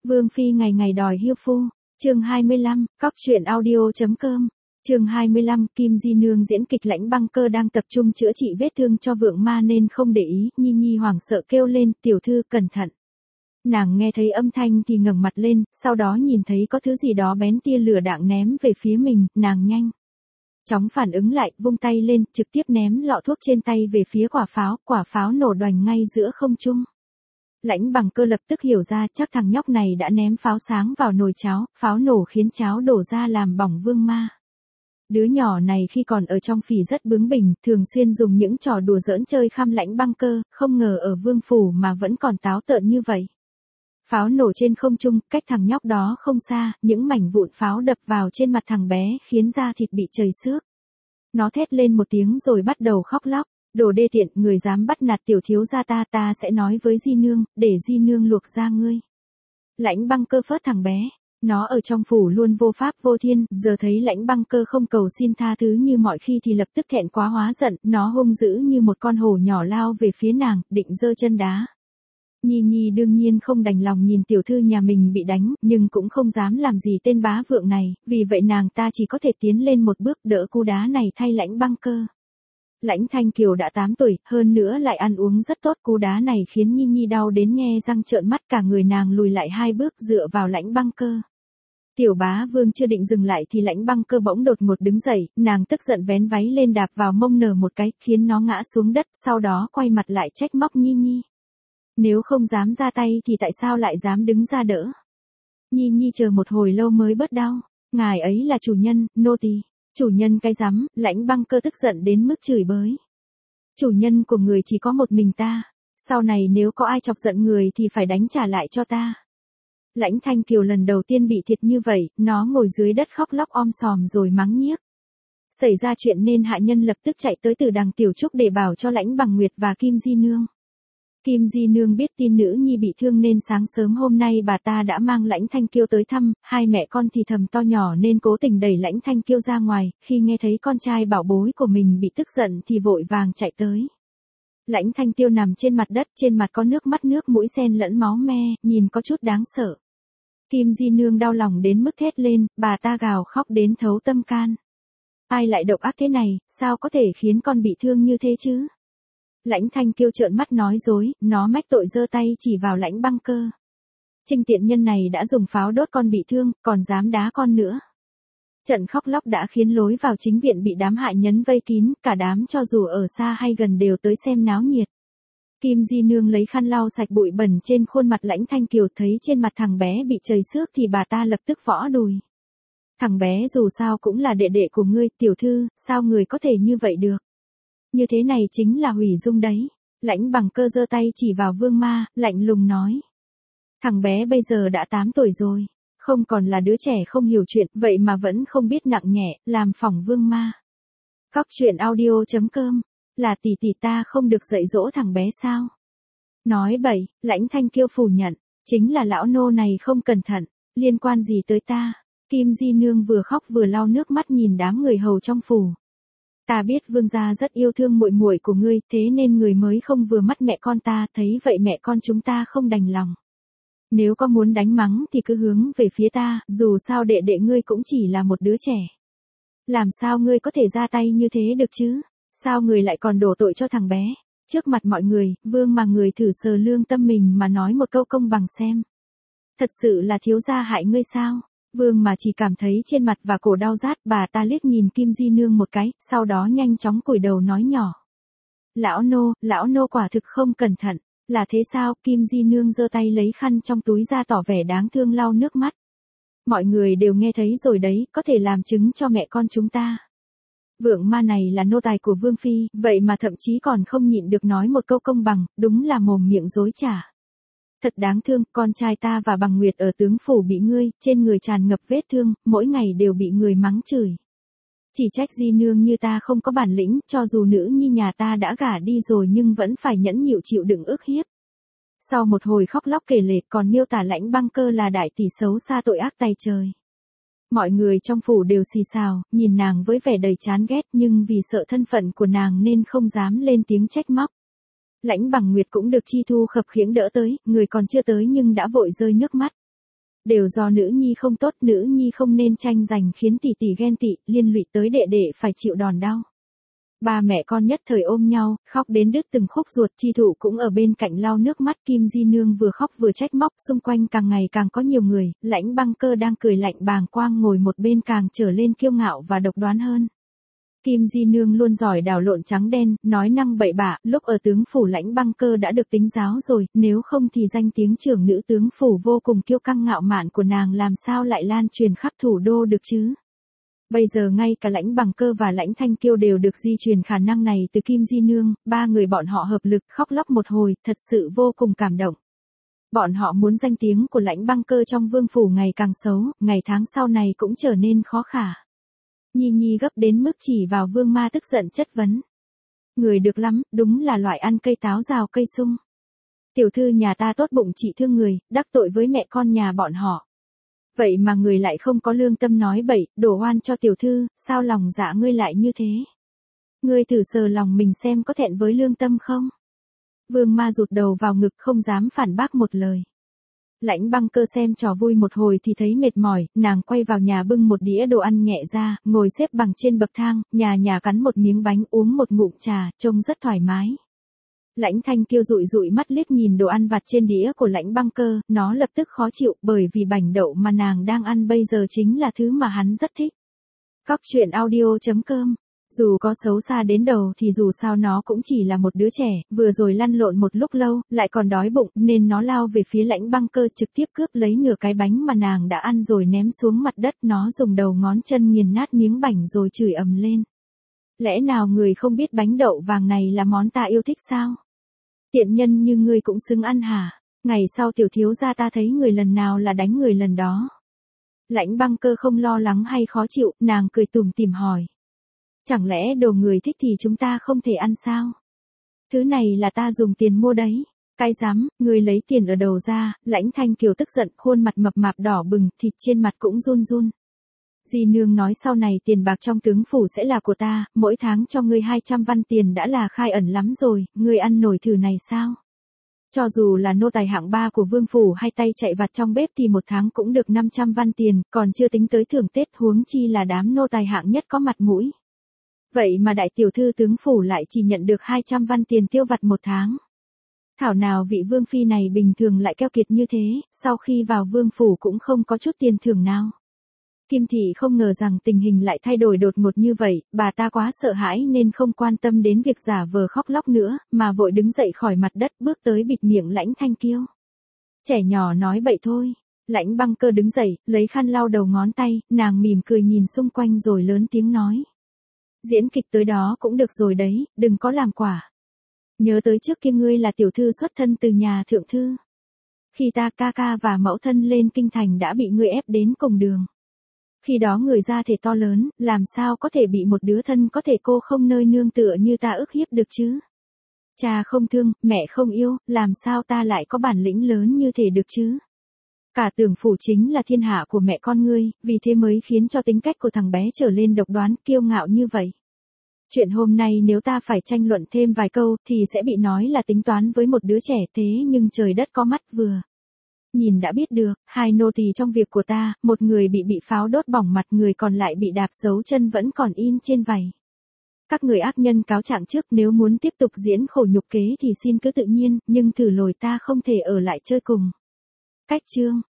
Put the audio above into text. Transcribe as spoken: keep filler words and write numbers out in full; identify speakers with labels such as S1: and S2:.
S1: Vương phi ngày ngày đòi hiêu phu. Chương hai mươi lăm, cóc truyện audio chấm com. Chương hai mươi lăm, Kim Di Nương diễn kịch Lãnh Băng Cơ đang tập trung chữa trị vết thương cho Vượng Ma nên không để ý, Nhi Nhi hoảng sợ kêu lên, "Tiểu thư cẩn thận." Nàng nghe thấy âm thanh thì ngẩng mặt lên, sau đó nhìn thấy có thứ gì đó bén tia lửa đạn ném về phía mình, nàng nhanh chóng phản ứng lại, vung tay lên, trực tiếp ném lọ thuốc trên tay về phía quả pháo, quả pháo nổ đoành ngay giữa không trung. Lãnh Bằng Cơ lập tức hiểu ra chắc thằng nhóc này đã ném pháo sáng vào nồi cháo, pháo nổ khiến cháo đổ ra làm bỏng Vương Ma. Đứa nhỏ này khi còn ở trong phỉ rất bướng bỉnh, thường xuyên dùng những trò đùa giỡn chơi khăm Lãnh Băng Cơ, không ngờ ở vương phủ mà vẫn còn táo tợn như vậy. Pháo nổ trên không trung, cách thằng nhóc đó không xa, những mảnh vụn pháo đập vào trên mặt thằng bé khiến da thịt bị trầy xước. Nó thét lên một tiếng rồi bắt đầu khóc lóc. "Đồ đê tiện, người dám bắt nạt tiểu thiếu gia ta, ta sẽ nói với Di Nương, để Di Nương luộc da ngươi." Lãnh Băng Cơ phớt thằng bé. Nó ở trong phủ luôn vô pháp vô thiên, giờ thấy Lãnh Băng Cơ không cầu xin tha thứ như mọi khi thì lập tức thẹn quá hóa giận, nó hung dữ như một con hổ nhỏ lao về phía nàng, định giơ chân đá. Nhi Nhi đương nhiên không đành lòng nhìn tiểu thư nhà mình bị đánh, nhưng cũng không dám làm gì tên bá vượng này, vì vậy nàng ta chỉ có thể tiến lên một bước đỡ cú đá này thay Lãnh Băng Cơ. Lãnh Thanh Kiều đã tám tuổi, hơn nữa lại ăn uống rất tốt, cú đá này khiến Nhi Nhi đau đến nhe răng trợn mắt, cả người nàng lùi lại hai bước dựa vào Lãnh Băng Cơ. Tiểu bá vương chưa định dừng lại thì Lãnh Băng Cơ bỗng đột ngột đứng dậy, nàng tức giận vén váy lên đạp vào mông nở một cái, khiến nó ngã xuống đất, sau đó quay mặt lại trách móc Nhi Nhi. Nếu không dám ra tay thì tại sao lại dám đứng ra đỡ? Nhi Nhi chờ một hồi lâu mới bớt đau, ngài ấy là chủ nhân, nô tỳ. Chủ nhân cái rắm, Lãnh Băng Cơ tức giận đến mức chửi bới. Chủ nhân của người chỉ có một mình ta, sau này nếu có ai chọc giận người thì phải đánh trả lại cho ta. Lãnh Thanh Kiều lần đầu tiên bị thiệt như vậy, nó ngồi dưới đất khóc lóc om sòm rồi mắng nhiếc. Xảy ra chuyện nên hạ nhân lập tức chạy tới từ đằng Tiểu Trúc để bảo cho Lãnh Bằng Nguyệt và Kim Di Nương. Kim Di Nương biết tin nữ nhi bị thương nên sáng sớm hôm nay bà ta đã mang Lãnh Thanh Kiêu tới thăm, hai mẹ con thì thầm to nhỏ nên cố tình đẩy Lãnh Thanh Kiêu ra ngoài, khi nghe thấy con trai bảo bối của mình bị tức giận thì vội vàng chạy tới. Lãnh Thanh Tiêu nằm trên mặt đất, trên mặt có nước mắt nước mũi xen lẫn máu me, nhìn có chút đáng sợ. Kim Di Nương đau lòng đến mức thét lên, bà ta gào khóc đến thấu tâm can. Ai lại độc ác thế này, sao có thể khiến con bị thương như thế chứ? Lãnh Thanh Kiêu trợn mắt nói dối, nó mách tội giơ tay chỉ vào Lãnh Băng Cơ. Trinh tiện nhân này đã dùng pháo đốt con bị thương, còn dám đá con nữa. Trận khóc lóc đã khiến lối vào chính viện bị đám hại nhấn vây kín, cả đám cho dù ở xa hay gần đều tới xem náo nhiệt. Kim Di Nương lấy khăn lau sạch bụi bẩn trên khuôn mặt Lãnh Thanh Kiều, thấy trên mặt thằng bé bị trầy xước thì bà ta lập tức võ đùi. Thằng bé dù sao cũng là đệ đệ của ngươi, tiểu thư, sao người có thể như vậy được? Như thế này chính là hủy dung đấy. Lãnh Bằng Cơ giơ tay chỉ vào Vương Ma, lạnh lùng nói. Thằng bé bây giờ đã tám tuổi rồi, không còn là đứa trẻ không hiểu chuyện, vậy mà vẫn không biết nặng nhẹ, làm phỏng Vương Ma. Cóc truyện audio chấm com, là tỷ tỷ ta không được dạy dỗ thằng bé sao? Nói bậy, Lãnh Thanh Kiêu phủ nhận, chính là lão nô này không cẩn thận, liên quan gì tới ta? Kim Di Nương vừa khóc vừa lau nước mắt nhìn đám người hầu trong phủ. Ta biết vương gia rất yêu thương muội muội của ngươi, thế nên người mới không vừa mắt mẹ con ta, thấy vậy mẹ con chúng ta không đành lòng. Nếu có muốn đánh mắng thì cứ hướng về phía ta, dù sao đệ đệ ngươi cũng chỉ là một đứa trẻ. Làm sao ngươi có thể ra tay như thế được chứ? Sao người lại còn đổ tội cho thằng bé? Trước mặt mọi người, Vương mà người thử sờ lương tâm mình mà nói một câu công bằng xem. Thật sự là thiếu gia hại ngươi sao? Vương mà chỉ cảm thấy trên mặt và cổ đau rát, bà ta liếc nhìn Kim Di Nương một cái, sau đó nhanh chóng cúi đầu nói nhỏ. Lão nô, lão nô quả thực không cẩn thận, là thế sao? Kim Di Nương giơ tay lấy khăn trong túi ra tỏ vẻ đáng thương lau nước mắt. Mọi người đều nghe thấy rồi đấy, có thể làm chứng cho mẹ con chúng ta. Vượng Ma này là nô tài của Vương Phi, vậy mà thậm chí còn không nhịn được nói một câu công bằng, đúng là mồm miệng dối trá. Thật đáng thương, con trai ta và Bằng Nguyệt ở tướng phủ bị ngươi, trên người tràn ngập vết thương, mỗi ngày đều bị người mắng chửi. Chỉ trách Di Nương như ta không có bản lĩnh, cho dù nữ nhi nhà ta đã gả đi rồi nhưng vẫn phải nhẫn nhịu chịu đựng ức hiếp. Sau một hồi khóc lóc kể lể còn miêu tả Lãnh Băng Cơ là đại tỷ xấu xa tội ác tày trời. Mọi người trong phủ đều xì xào, nhìn nàng với vẻ đầy chán ghét nhưng vì sợ thân phận của nàng nên không dám lên tiếng trách móc. Lãnh Bằng Nguyệt cũng được Chi Thu khập khiễng đỡ tới, người còn chưa tới nhưng đã vội rơi nước mắt. Đều do nữ nhi không tốt, nữ nhi không nên tranh giành khiến tỷ tỷ ghen tị, liên lụy tới đệ đệ phải chịu đòn đau. Ba mẹ con nhất thời ôm nhau, khóc đến đứt từng khúc ruột. Chi Thụ cũng ở bên cạnh lau nước mắt. Kim Di Nương vừa khóc vừa trách móc, xung quanh càng ngày càng có nhiều người. Lãnh Băng Cơ đang cười lạnh bàng quang ngồi một bên càng trở lên kiêu ngạo và độc đoán hơn. Kim Di Nương luôn giỏi đảo lộn trắng đen, nói năng bậy bạ, lúc ở tướng phủ Lãnh Băng Cơ đã được tính giáo rồi, nếu không thì danh tiếng trưởng nữ tướng phủ vô cùng kiêu căng ngạo mạn của nàng làm sao lại lan truyền khắp thủ đô được chứ. Bây giờ ngay cả Lãnh Bằng Cơ và Lãnh Thanh Kiêu đều được di truyền khả năng này từ Kim Di Nương, ba người bọn họ hợp lực khóc lóc một hồi, thật sự vô cùng cảm động. Bọn họ muốn danh tiếng của Lãnh Băng Cơ trong vương phủ ngày càng xấu, ngày tháng sau này cũng trở nên khó khả. Nhi Nhi gấp đến mức chỉ vào Vương Ma tức giận chất vấn. Người được lắm, đúng là loại ăn cây táo rào cây sung. Tiểu thư nhà ta tốt bụng trị thương người, đắc tội với mẹ con nhà bọn họ. Vậy mà người lại không có lương tâm nói bậy, đổ oan cho tiểu thư, sao lòng dạ ngươi lại như thế? Ngươi thử sờ lòng mình xem có thẹn với lương tâm không? Vương Ma rụt đầu vào ngực không dám phản bác một lời. Lãnh Băng Cơ xem trò vui một hồi thì thấy mệt mỏi, nàng quay vào nhà bưng một đĩa đồ ăn nhẹ ra, ngồi xếp bằng trên bậc thang, nhà nhà cắn một miếng bánh uống một ngụm trà, trông rất thoải mái. Lãnh Thanh Kiêu dụi dụi mắt liếc nhìn đồ ăn vặt trên đĩa của Lãnh Băng Cơ, nó lập tức khó chịu bởi vì bánh đậu mà nàng đang ăn bây giờ chính là thứ mà hắn rất thích. Cóc truyện audio chấm com. Dù có xấu xa đến đầu thì dù sao nó cũng chỉ là một đứa trẻ, vừa rồi lăn lộn một lúc lâu, lại còn đói bụng, nên nó lao về phía Lãnh Băng Cơ trực tiếp cướp lấy nửa cái bánh mà nàng đã ăn rồi ném xuống mặt đất. Nó dùng đầu ngón chân nghiền nát miếng bánh rồi chửi ầm lên. Lẽ nào người không biết bánh đậu vàng này là món ta yêu thích sao? Tiện nhân như ngươi cũng xứng ăn hả? Ngày sau tiểu thiếu gia ta thấy người lần nào là đánh người lần đó. Lãnh Băng Cơ không lo lắng hay khó chịu, nàng cười tủm tỉm hỏi. Chẳng lẽ đồ người thích thì chúng ta không thể ăn sao? Thứ này là ta dùng tiền mua đấy. Cái dám, người lấy tiền ở đầu ra. Lãnh Thanh Kiều tức giận, khuôn mặt mập mạp đỏ bừng, thịt trên mặt cũng run run. Di Nương nói sau này tiền bạc trong tướng phủ sẽ là của ta, mỗi tháng cho ngươi hai trăm văn tiền đã là khai ẩn lắm rồi, ngươi ăn nổi thử này sao? Cho dù là nô tài hạng ba của vương phủ hay tay chạy vặt trong bếp thì một tháng cũng được năm trăm văn tiền, còn chưa tính tới thưởng Tết, huống chi là đám nô tài hạng nhất có mặt mũi. Vậy mà đại tiểu thư tướng phủ lại chỉ nhận được hai trăm văn tiền tiêu vặt một tháng. Thảo nào vị vương phi này bình thường lại keo kiệt như thế, sau khi vào vương phủ cũng không có chút tiền thưởng nào. Kim Thị không ngờ rằng tình hình lại thay đổi đột ngột như vậy, bà ta quá sợ hãi nên không quan tâm đến việc giả vờ khóc lóc nữa, mà vội đứng dậy khỏi mặt đất bước tới bịt miệng Lãnh Thanh Kiêu. Trẻ nhỏ nói bậy thôi. Lãnh Băng Cơ đứng dậy, lấy khăn lau đầu ngón tay, nàng mỉm cười nhìn xung quanh rồi lớn tiếng nói. Diễn kịch tới đó cũng được rồi đấy, đừng có làm quả. Nhớ tới trước kia ngươi là tiểu thư xuất thân từ nhà thượng thư. Khi ta ca ca và mẫu thân lên kinh thành đã bị ngươi ép đến cùng đường. Khi đó người ra thể to lớn, làm sao có thể bị một đứa thân có thể cô không nơi nương tựa như ta ức hiếp được chứ? Cha không thương, mẹ không yêu, làm sao ta lại có bản lĩnh lớn như thể được chứ? Cả tưởng phủ chính là thiên hạ của mẹ con ngươi, vì thế mới khiến cho tính cách của thằng bé trở lên độc đoán, kiêu ngạo như vậy. Chuyện hôm nay nếu ta phải tranh luận thêm vài câu thì sẽ bị nói là tính toán với một đứa trẻ, thế nhưng trời đất có mắt vừa. Nhìn đã biết được, hai nô tỳ trong việc của ta, một người bị bị pháo đốt bỏng mặt, người còn lại bị đạp dấu chân vẫn còn in trên vảy. Các người ác nhân cáo trạng trước, nếu muốn tiếp tục diễn khổ nhục kế thì xin cứ tự nhiên, nhưng thử lồi ta không thể ở lại chơi cùng. Cách chương